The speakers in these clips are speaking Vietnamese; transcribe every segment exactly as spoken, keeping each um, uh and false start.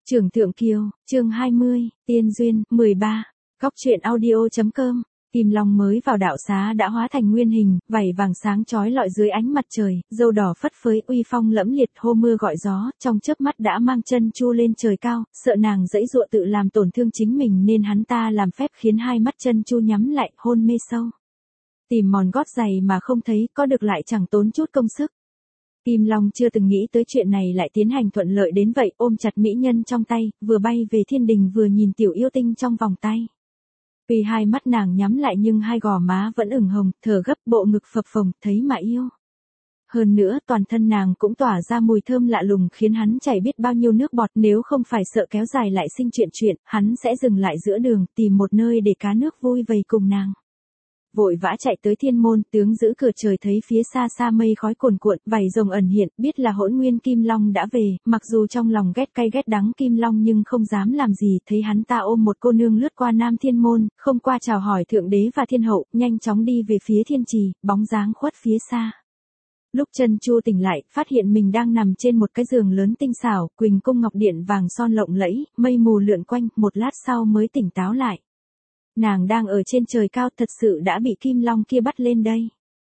Trưởng Thượng Kiều, chương hai mươi, Tiên Duyên, mười ba, Góc truyện audio.com. Kim Long mới vào đạo xá đã hóa thành nguyên hình, vảy vàng sáng chói lọi dưới ánh mặt trời, râu đỏ phất phới uy phong lẫm liệt hô mưa gọi gió, trong chớp mắt đã mang chân chu lên trời cao, sợ nàng dãy dụa tự làm tổn thương chính mình nên hắn ta làm phép khiến hai mắt chân chu nhắm lại, hôn mê sâu. Tìm mòn gót giày mà không thấy, có được lại chẳng tốn chút công sức. Kim Long chưa từng nghĩ tới chuyện này lại tiến hành thuận lợi đến vậy, ôm chặt mỹ nhân trong tay, vừa bay về thiên đình vừa nhìn tiểu yêu tinh trong vòng tay. Vì hai mắt nàng nhắm lại nhưng hai gò má vẫn ửng hồng, thở gấp, bộ ngực phập phồng, thấy mà yêu. Hơn nữa toàn thân nàng cũng tỏa ra mùi thơm lạ lùng khiến hắn chảy biết bao nhiêu nước bọt, nếu không phải sợ kéo dài lại sinh chuyện chuyện, hắn sẽ dừng lại giữa đường, tìm một nơi để cá nước vui vầy cùng nàng. Vội vã chạy tới thiên môn, tướng giữ cửa trời thấy phía xa xa mây khói cuồn cuộn, vảy rồng ẩn hiện, biết là Hỗn Nguyên Kim Long đã về, mặc dù trong lòng ghét cay ghét đắng Kim Long nhưng không dám làm gì, thấy hắn ta ôm một cô nương lướt qua Nam Thiên Môn, không qua chào hỏi thượng đế và thiên hậu, nhanh chóng đi về phía thiên trì, bóng dáng khuất phía xa. Lúc chân chu tỉnh lại, phát hiện mình đang nằm trên một cái giường lớn tinh xảo, quỳnh cung ngọc điện vàng son lộng lẫy, mây mù lượn quanh, một lát sau mới tỉnh táo lại. Nàng đang ở trên trời cao, thật sự đã bị Kim Long kia bắt lên đây.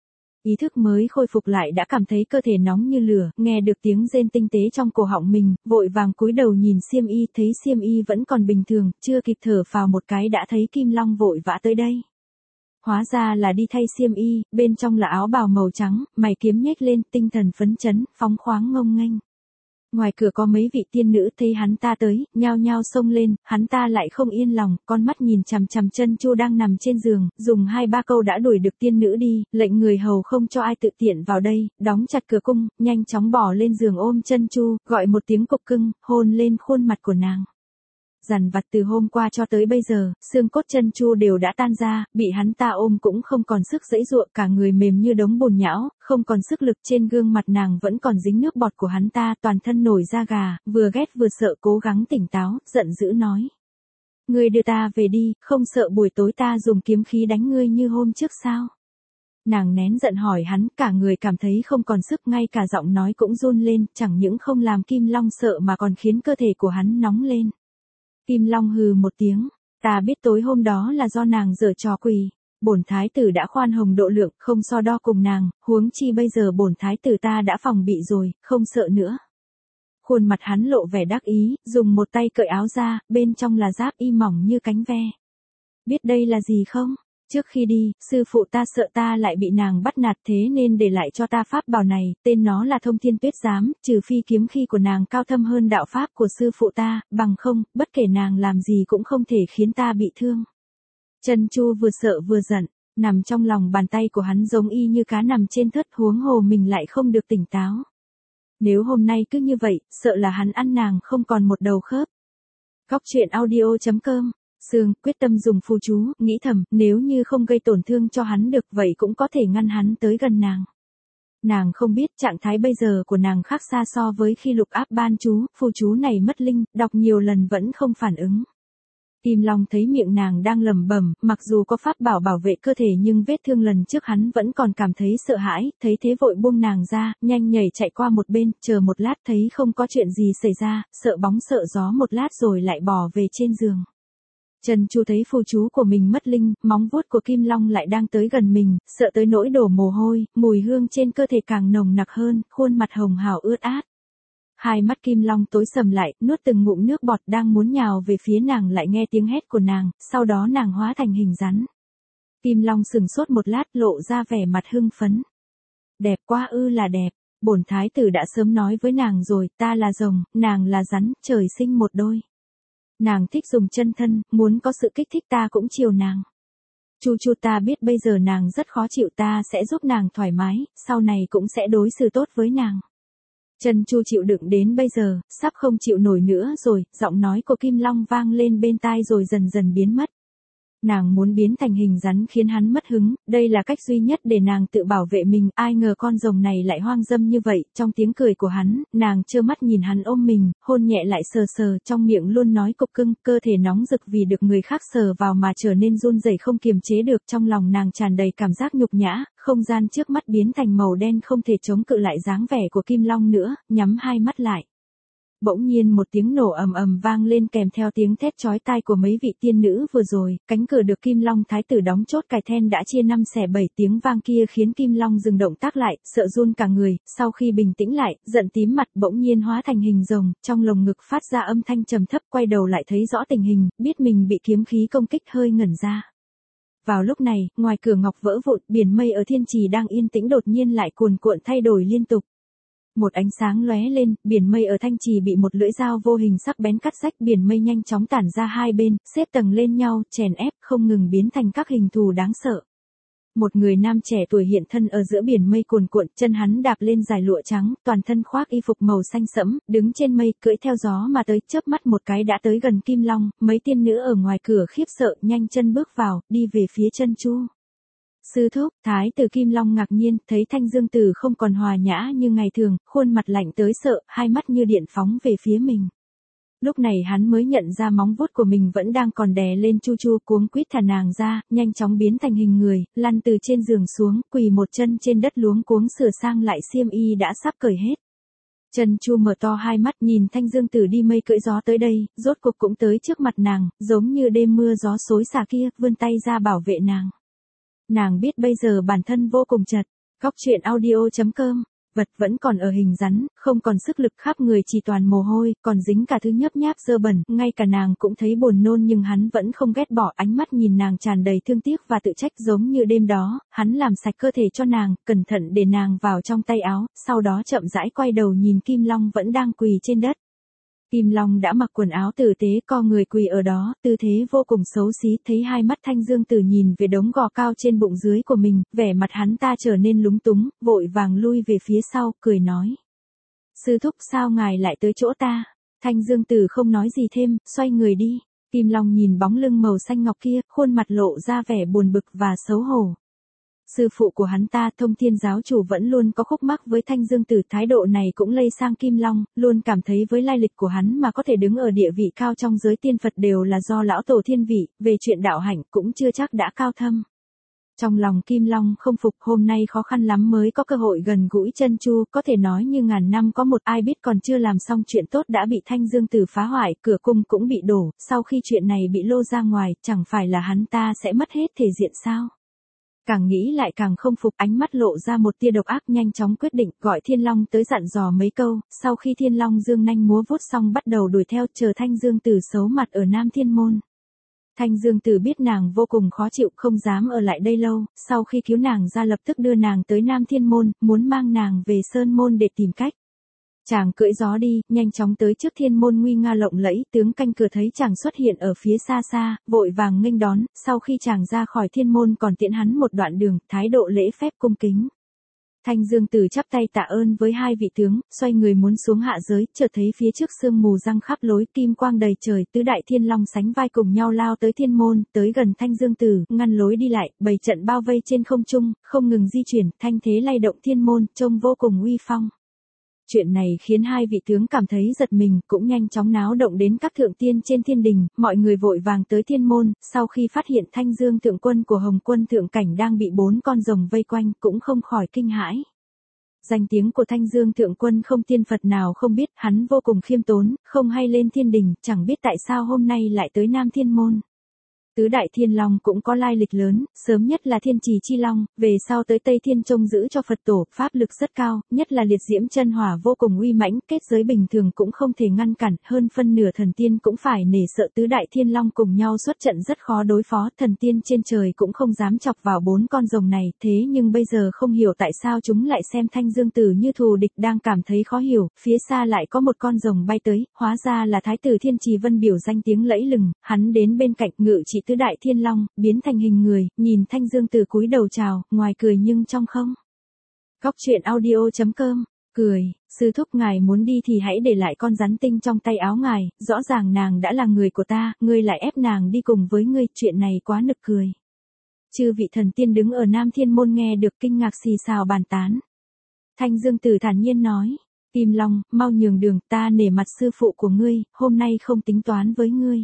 Ý thức mới khôi phục lại đã cảm thấy cơ thể nóng như lửa, nghe được tiếng rên tinh tế trong cổ họng mình, vội vàng cúi đầu nhìn xiêm y, thấy xiêm y vẫn còn bình thường, chưa kịp thở phào một cái đã thấy Kim Long vội vã tới đây. Hóa ra là đi thay xiêm y, bên trong là áo bào màu trắng, mày kiếm nhếch lên, tinh thần phấn chấn, phóng khoáng ngông nghênh. Ngoài cửa có mấy vị tiên nữ thấy hắn ta tới, nhao nhao xông lên, hắn ta lại không yên lòng, con mắt nhìn chằm chằm chân chu đang nằm trên giường, dùng hai ba câu đã đuổi được tiên nữ đi, lệnh người hầu không cho ai tự tiện vào đây, đóng chặt cửa cung, nhanh chóng bỏ lên giường ôm chân chu, gọi một tiếng cục cưng, hôn lên khuôn mặt của nàng. Dằn vặt từ hôm qua cho tới bây giờ, xương cốt chân chu đều đã tan ra, bị hắn ta ôm cũng không còn sức giãy giụa, cả người mềm như đống bùn nhão, không còn sức lực, trên gương mặt nàng vẫn còn dính nước bọt của hắn ta, toàn thân nổi da gà, vừa ghét vừa sợ, cố gắng tỉnh táo, giận dữ nói: "Ngươi đưa ta về đi, không sợ buổi tối ta dùng kiếm khí đánh ngươi như hôm trước sao?" Nàng nén giận hỏi hắn, cả người cảm thấy không còn sức, ngay cả giọng nói cũng run lên, chẳng những không làm Kim Long sợ mà còn khiến cơ thể của hắn nóng lên. Kim Long hừ một tiếng, ta biết tối hôm đó là do nàng giở trò quỷ, bổn thái tử đã khoan hồng độ lượng, không so đo cùng nàng, huống chi bây giờ bổn thái tử ta đã phòng bị rồi, không sợ nữa. Khuôn mặt hắn lộ vẻ đắc ý, dùng một tay cởi áo ra, bên trong là giáp y mỏng như cánh ve. Biết đây là gì không? Trước khi đi, sư phụ ta sợ ta lại bị nàng bắt nạt thế nên để lại cho ta pháp bảo này, tên nó là Thông Thiên Tuyết Giám, trừ phi kiếm khí của nàng cao thâm hơn đạo pháp của sư phụ ta, bằng không, bất kể nàng làm gì cũng không thể khiến ta bị thương. Chân chu vừa sợ vừa giận, nằm trong lòng bàn tay của hắn giống y như cá nằm trên thớt, huống hồ mình lại không được tỉnh táo. Nếu hôm nay cứ như vậy, sợ là hắn ăn nàng không còn một đầu khớp. Góc truyện audio.com. Sương quyết tâm dùng phù chú, nghĩ thầm, nếu như không gây tổn thương cho hắn được vậy cũng có thể ngăn hắn tới gần nàng. Nàng không biết trạng thái bây giờ của nàng khác xa so với khi lục áp ban chú, phù chú này mất linh, đọc nhiều lần vẫn không phản ứng. Kim Long thấy miệng nàng đang lẩm bẩm, mặc dù có pháp bảo bảo vệ cơ thể nhưng vết thương lần trước hắn vẫn còn cảm thấy sợ hãi, thấy thế vội buông nàng ra, nhanh nhảy chạy qua một bên, chờ một lát thấy không có chuyện gì xảy ra, sợ bóng sợ gió một lát rồi lại bò về trên giường. Trần Chu thấy phù chú của mình mất linh, móng vuốt của Kim Long lại đang tới gần mình, sợ tới nỗi đổ mồ hôi, mùi hương trên cơ thể càng nồng nặc hơn, khuôn mặt hồng hào ướt át. Hai mắt Kim Long tối sầm lại, nuốt từng ngụm nước bọt, đang muốn nhào về phía nàng lại nghe tiếng hét của nàng, sau đó nàng hóa thành hình rắn. Kim Long sừng sốt một lát, lộ ra vẻ mặt hưng phấn. Đẹp quá ư là đẹp, bổn thái tử đã sớm nói với nàng rồi, ta là rồng, nàng là rắn, trời sinh một đôi. Nàng thích dùng chân thân, muốn có sự kích thích ta cũng chiều nàng. Chu chu ta biết bây giờ nàng rất khó chịu, ta sẽ giúp nàng thoải mái, sau này cũng sẽ đối xử tốt với nàng. Chân chu chịu đựng đến bây giờ, sắp không chịu nổi nữa rồi, giọng nói của Kim Long vang lên bên tai rồi dần dần biến mất. Nàng muốn biến thành hình rắn khiến hắn mất hứng, đây là cách duy nhất để nàng tự bảo vệ mình, ai ngờ con rồng này lại hoang dâm như vậy, trong tiếng cười của hắn, nàng trơ mắt nhìn hắn ôm mình, hôn nhẹ lại sờ sờ, trong miệng luôn nói cục cưng, cơ thể nóng rực vì được người khác sờ vào mà trở nên run rẩy không kiềm chế được, trong lòng nàng tràn đầy cảm giác nhục nhã, không gian trước mắt biến thành màu đen không thể chống cự lại dáng vẻ của Kim Long nữa, nhắm hai mắt lại. bỗng nhiên một tiếng nổ ầm ầm vang lên kèm theo tiếng thét chói tai của mấy vị tiên nữ vừa rồi, cánh cửa được Kim Long Thái tử đóng chốt cài then đã chia năm xẻ bảy, tiếng vang kia khiến Kim Long dừng động tác lại, sợ run cả người, sau khi bình tĩnh lại, giận tím mặt bỗng nhiên hóa thành hình rồng, trong lồng ngực phát ra âm thanh trầm thấp, quay đầu lại thấy rõ tình hình, biết mình bị kiếm khí công kích hơi ngẩn ra. Vào lúc này, ngoài cửa ngọc vỡ vụn, biển mây ở thiên trì đang yên tĩnh đột nhiên lại cuồn cuộn thay đổi liên tục. Một ánh sáng lóe lên, biển mây ở thanh trì bị một lưỡi dao vô hình sắc bén cắt rách, biển mây nhanh chóng tản ra hai bên, xếp tầng lên nhau, chèn ép, không ngừng biến thành các hình thù đáng sợ. Một người nam trẻ tuổi hiện thân ở giữa biển mây cuồn cuộn, chân hắn đạp lên dải lụa trắng, toàn thân khoác y phục màu xanh sẫm, đứng trên mây, cưỡi theo gió mà tới, chớp mắt một cái đã tới gần Kim Long, mấy tiên nữ ở ngoài cửa khiếp sợ, nhanh chân bước vào, đi về phía chân chu. Sư thúc, Thái tử Kim Long ngạc nhiên, thấy Thanh Dương Tử không còn hòa nhã như ngày thường, khuôn mặt lạnh tới sợ, hai mắt như điện phóng về phía mình. Lúc này hắn mới nhận ra móng vuốt của mình vẫn đang còn đè lên Chu Chu, cuống quýt thả nàng ra, nhanh chóng biến thành hình người, lăn từ trên giường xuống, quỳ một chân trên đất luống cuống sửa sang lại xiêm y đã sắp cởi hết. Chân Chu mở to hai mắt nhìn Thanh Dương Tử đi mây cưỡi gió tới đây, rốt cuộc cũng tới trước mặt nàng, giống như đêm mưa gió xối xả kia, vươn tay ra bảo vệ nàng. Nàng biết bây giờ bản thân vô cùng chật. Góc truyện audio chấm com. Vật vẫn còn ở hình rắn, không còn sức lực, khắp người chỉ toàn mồ hôi, còn dính cả thứ nhấp nháp dơ bẩn, ngay cả nàng cũng thấy buồn nôn nhưng hắn vẫn không ghét bỏ, ánh mắt nhìn nàng tràn đầy thương tiếc và tự trách, giống như đêm đó, hắn làm sạch cơ thể cho nàng, cẩn thận để nàng vào trong tay áo, sau đó chậm rãi quay đầu nhìn Kim Long vẫn đang quỳ trên đất. Kim Long đã mặc quần áo tử tế, co người quỳ ở đó, tư thế vô cùng xấu xí, thấy hai mắt Thanh Dương Tử nhìn về đống gò cao trên bụng dưới của mình, vẻ mặt hắn ta trở nên lúng túng, vội vàng lui về phía sau, cười nói. Sư thúc, sao ngài lại tới chỗ ta? Thanh Dương Tử không nói gì thêm, xoay người đi. Kim Long nhìn bóng lưng màu xanh ngọc kia, khuôn mặt lộ ra vẻ buồn bực và xấu hổ. Sư phụ của hắn ta, Thông Thiên giáo chủ vẫn luôn có khúc mắc với Thanh Dương Tử, thái độ này cũng lây sang Kim Long, luôn cảm thấy với lai lịch của hắn mà có thể đứng ở địa vị cao trong giới tiên Phật đều là do lão tổ thiên vị, về chuyện đạo hạnh cũng chưa chắc đã cao thâm. Trong lòng Kim Long không phục, hôm nay khó khăn lắm mới có cơ hội gần gũi Chân Chu, có thể nói như ngàn năm có một, ai biết còn chưa làm xong chuyện tốt đã bị Thanh Dương Tử phá hoại, cửa cung cũng bị đổ, sau khi chuyện này bị lô ra ngoài, chẳng phải là hắn ta sẽ mất hết thể diện sao? Càng nghĩ lại càng không phục, ánh mắt lộ ra một tia độc ác, nhanh chóng quyết định gọi Thiên Long tới dặn dò mấy câu, sau khi Thiên Long dương nanh múa vuốt xong bắt đầu đuổi theo, chờ Thanh Dương Tử xấu mặt ở Nam Thiên Môn. Thanh Dương Tử biết nàng vô cùng khó chịu, không dám ở lại đây lâu, sau khi cứu nàng ra lập tức đưa nàng tới Nam Thiên Môn, muốn mang nàng về Sơn Môn để tìm cách. Chàng cưỡi gió đi, nhanh chóng tới trước Thiên Môn nguy nga lộng lẫy, tướng canh cửa thấy chàng xuất hiện ở phía xa xa, vội vàng nghênh đón, sau khi chàng ra khỏi Thiên Môn còn tiễn hắn một đoạn đường, thái độ lễ phép cung kính. Thanh Dương Tử chắp tay tạ ơn với hai vị tướng, xoay người muốn xuống hạ giới, chợt thấy phía trước sương mù răng khắp lối, kim quang đầy trời, tứ đại thiên long sánh vai cùng nhau lao tới Thiên Môn, tới gần Thanh Dương Tử, ngăn lối đi lại, bày trận bao vây trên không trung, không ngừng di chuyển, thanh thế lay động Thiên Môn, trông vô cùng uy phong. Chuyện này khiến hai vị tướng cảm thấy giật mình, cũng nhanh chóng náo động đến các thượng tiên trên thiên đình, mọi người vội vàng tới Thiên Môn, sau khi phát hiện Thanh Dương thượng quân của Hồng quân thượng cảnh đang bị bốn con rồng vây quanh, cũng không khỏi kinh hãi. Danh tiếng của Thanh Dương thượng quân không tiên Phật nào không biết, hắn vô cùng khiêm tốn, không hay lên thiên đình, chẳng biết tại sao hôm nay lại tới Nam Thiên Môn. Tứ đại thiên long cũng có lai lịch lớn, sớm nhất là Thiên Trì Chi Long, về sau tới Tây Thiên trông giữ cho Phật tổ, pháp lực rất cao, nhất là liệt diễm chân hỏa vô cùng uy mãnh, kết giới bình thường cũng không thể ngăn cản, hơn phân nửa thần tiên cũng phải nể sợ. Tứ đại thiên long cùng nhau xuất trận rất khó đối phó, thần tiên trên trời cũng không dám chọc vào bốn con rồng này, thế nhưng bây giờ không hiểu tại sao chúng lại xem Thanh Dương Tử như thù địch, đang cảm thấy khó hiểu, phía xa lại có một con rồng bay tới, hóa ra là Thái tử Thiên Trì Vân biểu danh tiếng lẫy lừng, hắn đến bên cạnh ngự trị tứ đại thiên long, biến thành hình người, nhìn Thanh Dương Tử cúi đầu chào, ngoài cười nhưng trong không. Góc truyện audio chấm com, cười, sư thúc ngài muốn đi thì hãy để lại con rắn tinh trong tay áo ngài, rõ ràng nàng đã là người của ta, ngươi lại ép nàng đi cùng với ngươi, chuyện này quá nực cười. Chư vị thần tiên đứng ở Nam Thiên Môn nghe được kinh ngạc xì xào bàn tán. Thanh Dương Tử thản nhiên nói, Kim Long, mau nhường đường, ta nể mặt sư phụ của ngươi, hôm nay không tính toán với ngươi.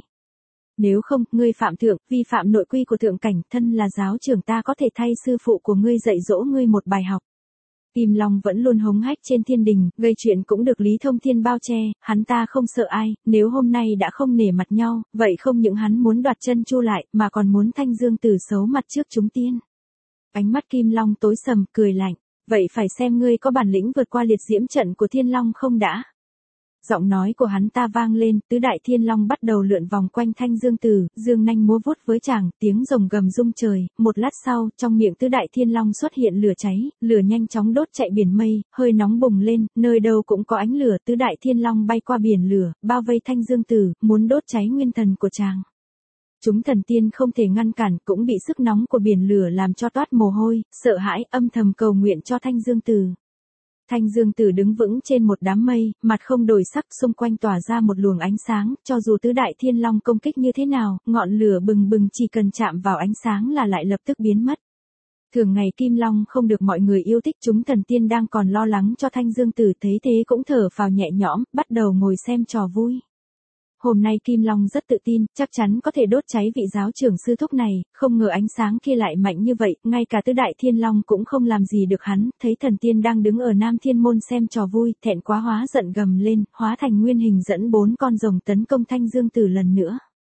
Nếu không, ngươi phạm thượng, vi phạm nội quy của thượng cảnh, thân là giáo trưởng ta có thể thay sư phụ của ngươi dạy dỗ ngươi một bài học. Kim Long vẫn luôn hống hách trên thiên đình, gây chuyện cũng được Lý Thông Thiên bao che, hắn ta không sợ ai, nếu hôm nay đã không nể mặt nhau, vậy không những hắn muốn đoạt chân Chu lại, mà còn muốn Thanh Dương Tử xấu mặt trước chúng tiên. Ánh mắt Kim Long tối sầm, cười lạnh, vậy phải xem ngươi có bản lĩnh vượt qua liệt diễm trận của Thiên Long không đã. Giọng nói của hắn ta vang lên, tứ đại thiên long bắt đầu lượn vòng quanh Thanh Dương Tử, dương nanh múa vuốt với chàng, tiếng rồng gầm rung trời, một lát sau, trong miệng tứ đại thiên long xuất hiện lửa cháy, lửa nhanh chóng đốt chạy biển mây, hơi nóng bùng lên, nơi đâu cũng có ánh lửa, tứ đại thiên long bay qua biển lửa, bao vây Thanh Dương Tử, muốn đốt cháy nguyên thần của chàng. Chúng thần tiên không thể ngăn cản, cũng bị sức nóng của biển lửa làm cho toát mồ hôi, sợ hãi, âm thầm cầu nguyện cho Thanh Dương Tử. Thanh Dương Tử đứng vững trên một đám mây, mặt không đổi sắc, xung quanh tỏa ra một luồng ánh sáng, cho dù tứ đại thiên long công kích như thế nào, ngọn lửa bừng bừng chỉ cần chạm vào ánh sáng là lại lập tức biến mất. Thường ngày Kim Long không được mọi người yêu thích, chúng thần tiên đang còn lo lắng cho Thanh Dương Tử, thấy thế cũng thở phào nhẹ nhõm, bắt đầu ngồi xem trò vui. Hôm nay Kim Long rất tự tin, chắc chắn có thể đốt cháy vị giáo trưởng sư thúc này, không ngờ ánh sáng kia lại mạnh như vậy, ngay cả tứ đại thiên long cũng không làm gì được hắn, thấy thần tiên đang đứng ở Nam Thiên Môn xem trò vui, thẹn quá hóa giận gầm lên, hóa thành nguyên hình dẫn bốn con rồng tấn công Thanh Dương Tử lần nữa.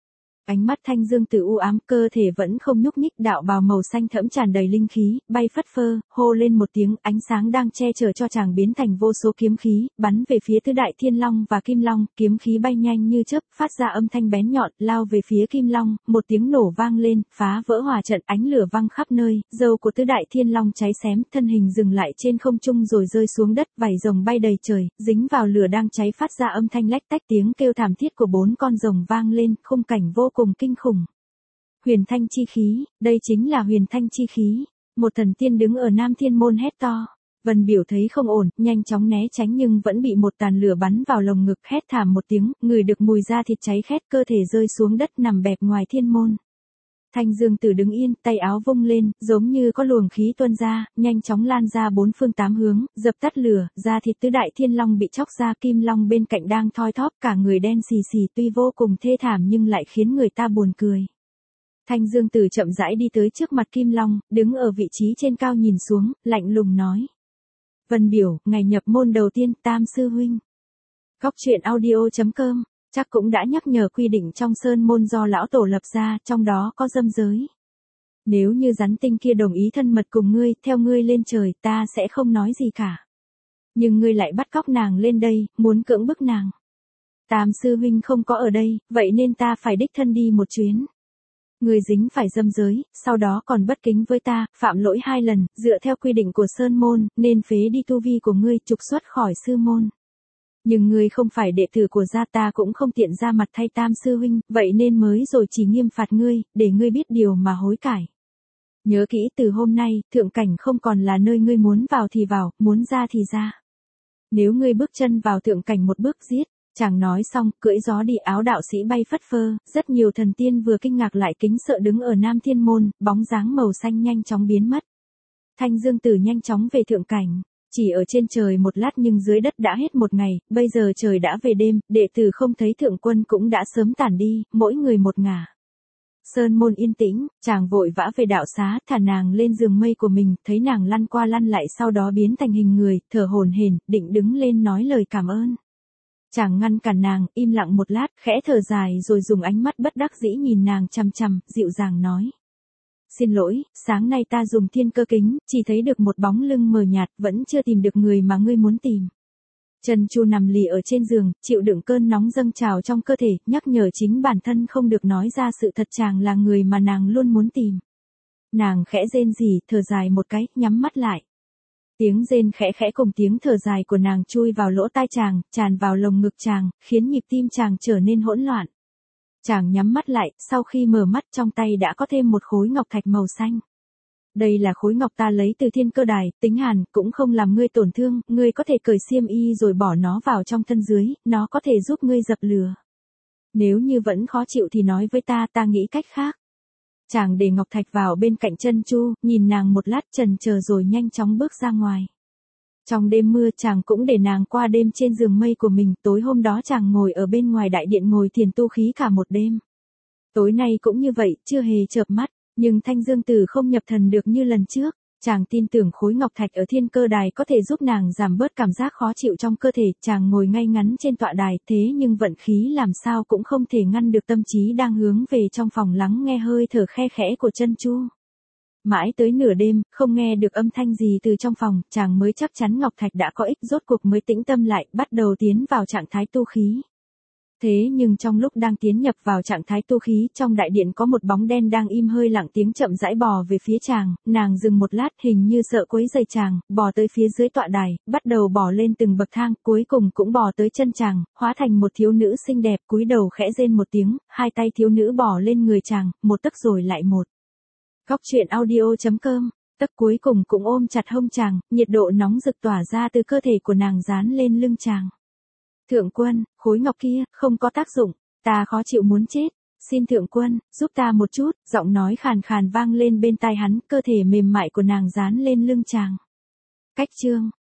Ánh mắt Thanh Dương Tử u ám, cơ thể vẫn không nhúc nhích, đạo bào màu xanh thẫm tràn đầy linh khí, bay phất phơ, hô lên một tiếng, ánh sáng đang che chở cho chàng biến thành vô số kiếm khí, bắn về phía tứ đại thiên long và Kim Long, kiếm khí bay nhanh như chớp, phát ra âm thanh bén nhọn, lao về phía Kim Long, một tiếng nổ vang lên, phá vỡ hòa trận, ánh lửa văng khắp nơi, râu của tứ đại thiên long cháy xém, thân hình dừng lại trên không trung rồi rơi xuống đất, vảy rồng bay đầy trời, dính vào lửa đang cháy, phát ra âm thanh lách tách, tiếng kêu thảm thiết của bốn con rồng vang lên, khung cảnh vô cùng kinh khủng. Huyền thanh chi khí, đây chính là huyền thanh chi khí. Một thần tiên đứng ở Nam Thiên Môn hét to. Vân Biểu thấy không ổn, nhanh chóng né tránh nhưng vẫn bị một tàn lửa bắn vào lồng ngực, hét thảm một tiếng, người được mùi da thịt cháy khét, cơ thể rơi xuống đất nằm bẹp ngoài thiên môn. Thanh Dương Tử đứng yên, tay áo vung lên, giống như có luồng khí tuôn ra, nhanh chóng lan ra bốn phương tám hướng, dập tắt lửa, da thịt tứ đại thiên long bị chóc ra, Kim Long bên cạnh đang thoi thóp, cả người đen xì xì, tuy vô cùng thê thảm nhưng lại khiến người ta buồn cười. Thanh Dương Tử chậm rãi đi tới trước mặt Kim Long, đứng ở vị trí trên cao nhìn xuống, lạnh lùng nói: Vân Biểu, ngày nhập môn đầu tiên, Tam sư huynh. Góc truyện audio chấm com chắc cũng đã nhắc nhở quy định trong sơn môn do lão tổ lập ra, trong đó có dâm giới. Nếu như rắn tinh kia đồng ý thân mật cùng ngươi, theo ngươi lên trời, ta sẽ không nói gì cả. Nhưng ngươi lại bắt cóc nàng lên đây, muốn cưỡng bức nàng. Tam sư huynh không có ở đây, vậy nên ta phải đích thân đi một chuyến. Ngươi dính phải dâm giới, sau đó còn bất kính với ta, phạm lỗi hai lần, dựa theo quy định của sơn môn, nên phế đi tu vi của ngươi, trục xuất khỏi sư môn. Nhưng ngươi không phải đệ tử của gia, ta cũng không tiện ra mặt thay Tam sư huynh, vậy nên mới rồi chỉ nghiêm phạt ngươi, để ngươi biết điều mà hối cải. Nhớ kỹ, từ hôm nay, thượng cảnh không còn là nơi ngươi muốn vào thì vào, muốn ra thì ra. Nếu ngươi bước chân vào thượng cảnh một bước giết. Chàng nói xong, cưỡi gió đi, áo đạo sĩ bay phất phơ, rất nhiều thần tiên vừa kinh ngạc lại kính sợ đứng ở Nam Thiên Môn, bóng dáng màu xanh nhanh chóng biến mất. Thanh Dương Tử nhanh chóng về thượng cảnh, chỉ ở trên trời một lát nhưng dưới đất đã hết một ngày, bây giờ trời đã về đêm, đệ tử không thấy thượng quân cũng đã sớm tản đi, mỗi người một ngả. Sơn môn yên tĩnh, chàng vội vã về đạo xá, thả nàng lên giường mây của mình, thấy nàng lăn qua lăn lại sau đó biến thành hình người, thở hổn hển, định đứng lên nói lời cảm ơn. Chàng ngăn cản nàng, im lặng một lát, khẽ thở dài rồi dùng ánh mắt bất đắc dĩ nhìn nàng chằm chằm, dịu dàng nói: Xin lỗi, sáng nay ta dùng thiên cơ kính, chỉ thấy được một bóng lưng mờ nhạt, vẫn chưa tìm được người mà ngươi muốn tìm. Trần Chu nằm lì ở trên giường, chịu đựng cơn nóng dâng trào trong cơ thể, nhắc nhở chính bản thân không được nói ra sự thật, chàng là người mà nàng luôn muốn tìm. Nàng khẽ rên rỉ, thở dài một cái, nhắm mắt lại. Tiếng rên khẽ khẽ cùng tiếng thở dài của nàng chui vào lỗ tai chàng, tràn vào lồng ngực chàng, khiến nhịp tim chàng trở nên hỗn loạn. Chàng nhắm mắt lại, sau khi mở mắt trong tay đã có thêm một khối ngọc thạch màu xanh. Đây là khối ngọc ta lấy từ thiên cơ đài, tính hàn, cũng không làm ngươi tổn thương, ngươi có thể cởi xiêm y rồi bỏ nó vào trong thân dưới, nó có thể giúp ngươi dập lửa. Nếu như vẫn khó chịu thì nói với ta, ta nghĩ cách khác. Chàng để ngọc thạch vào bên cạnh chân Chu, nhìn nàng một lát chần chờ rồi nhanh chóng bước ra ngoài. Trong đêm mưa chàng cũng để nàng qua đêm trên giường mây của mình, tối hôm đó chàng ngồi ở bên ngoài đại điện ngồi thiền tu khí cả một đêm. Tối nay cũng như vậy, chưa hề chợp mắt, nhưng Thanh Dương Tử không nhập thần được như lần trước. Chàng tin tưởng khối ngọc thạch ở thiên cơ đài có thể giúp nàng giảm bớt cảm giác khó chịu trong cơ thể, chàng ngồi ngay ngắn trên tọa đài, thế nhưng vận khí làm sao cũng không thể ngăn được tâm trí đang hướng về trong phòng lắng nghe hơi thở khe khẽ của Chân Chu. Mãi tới nửa đêm, không nghe được âm thanh gì từ trong phòng, chàng mới chắc chắn ngọc thạch đã có ích, rốt cuộc mới tĩnh tâm lại, bắt đầu tiến vào trạng thái tu khí. Thế nhưng trong lúc đang tiến nhập vào trạng thái tu khí, trong đại điện có một bóng đen đang im hơi lặng tiếng chậm rãi bò về phía chàng, nàng dừng một lát hình như sợ quấy rầy chàng, bò tới phía dưới tọa đài, bắt đầu bò lên từng bậc thang, cuối cùng cũng bò tới chân chàng, hóa thành một thiếu nữ xinh đẹp, cúi đầu khẽ rên một tiếng, hai tay thiếu nữ bò lên người chàng, một tấc rồi lại một. Góc truyện audio chấm com, tấc cuối cùng cũng ôm chặt hông chàng, nhiệt độ nóng rực tỏa ra từ cơ thể của nàng dán lên lưng chàng. Thượng quân, khối ngọc kia, không có tác dụng, ta khó chịu muốn chết, xin thượng quân, giúp ta một chút, giọng nói khàn khàn vang lên bên tai hắn, cơ thể mềm mại của nàng dán lên lưng chàng. Cách chương,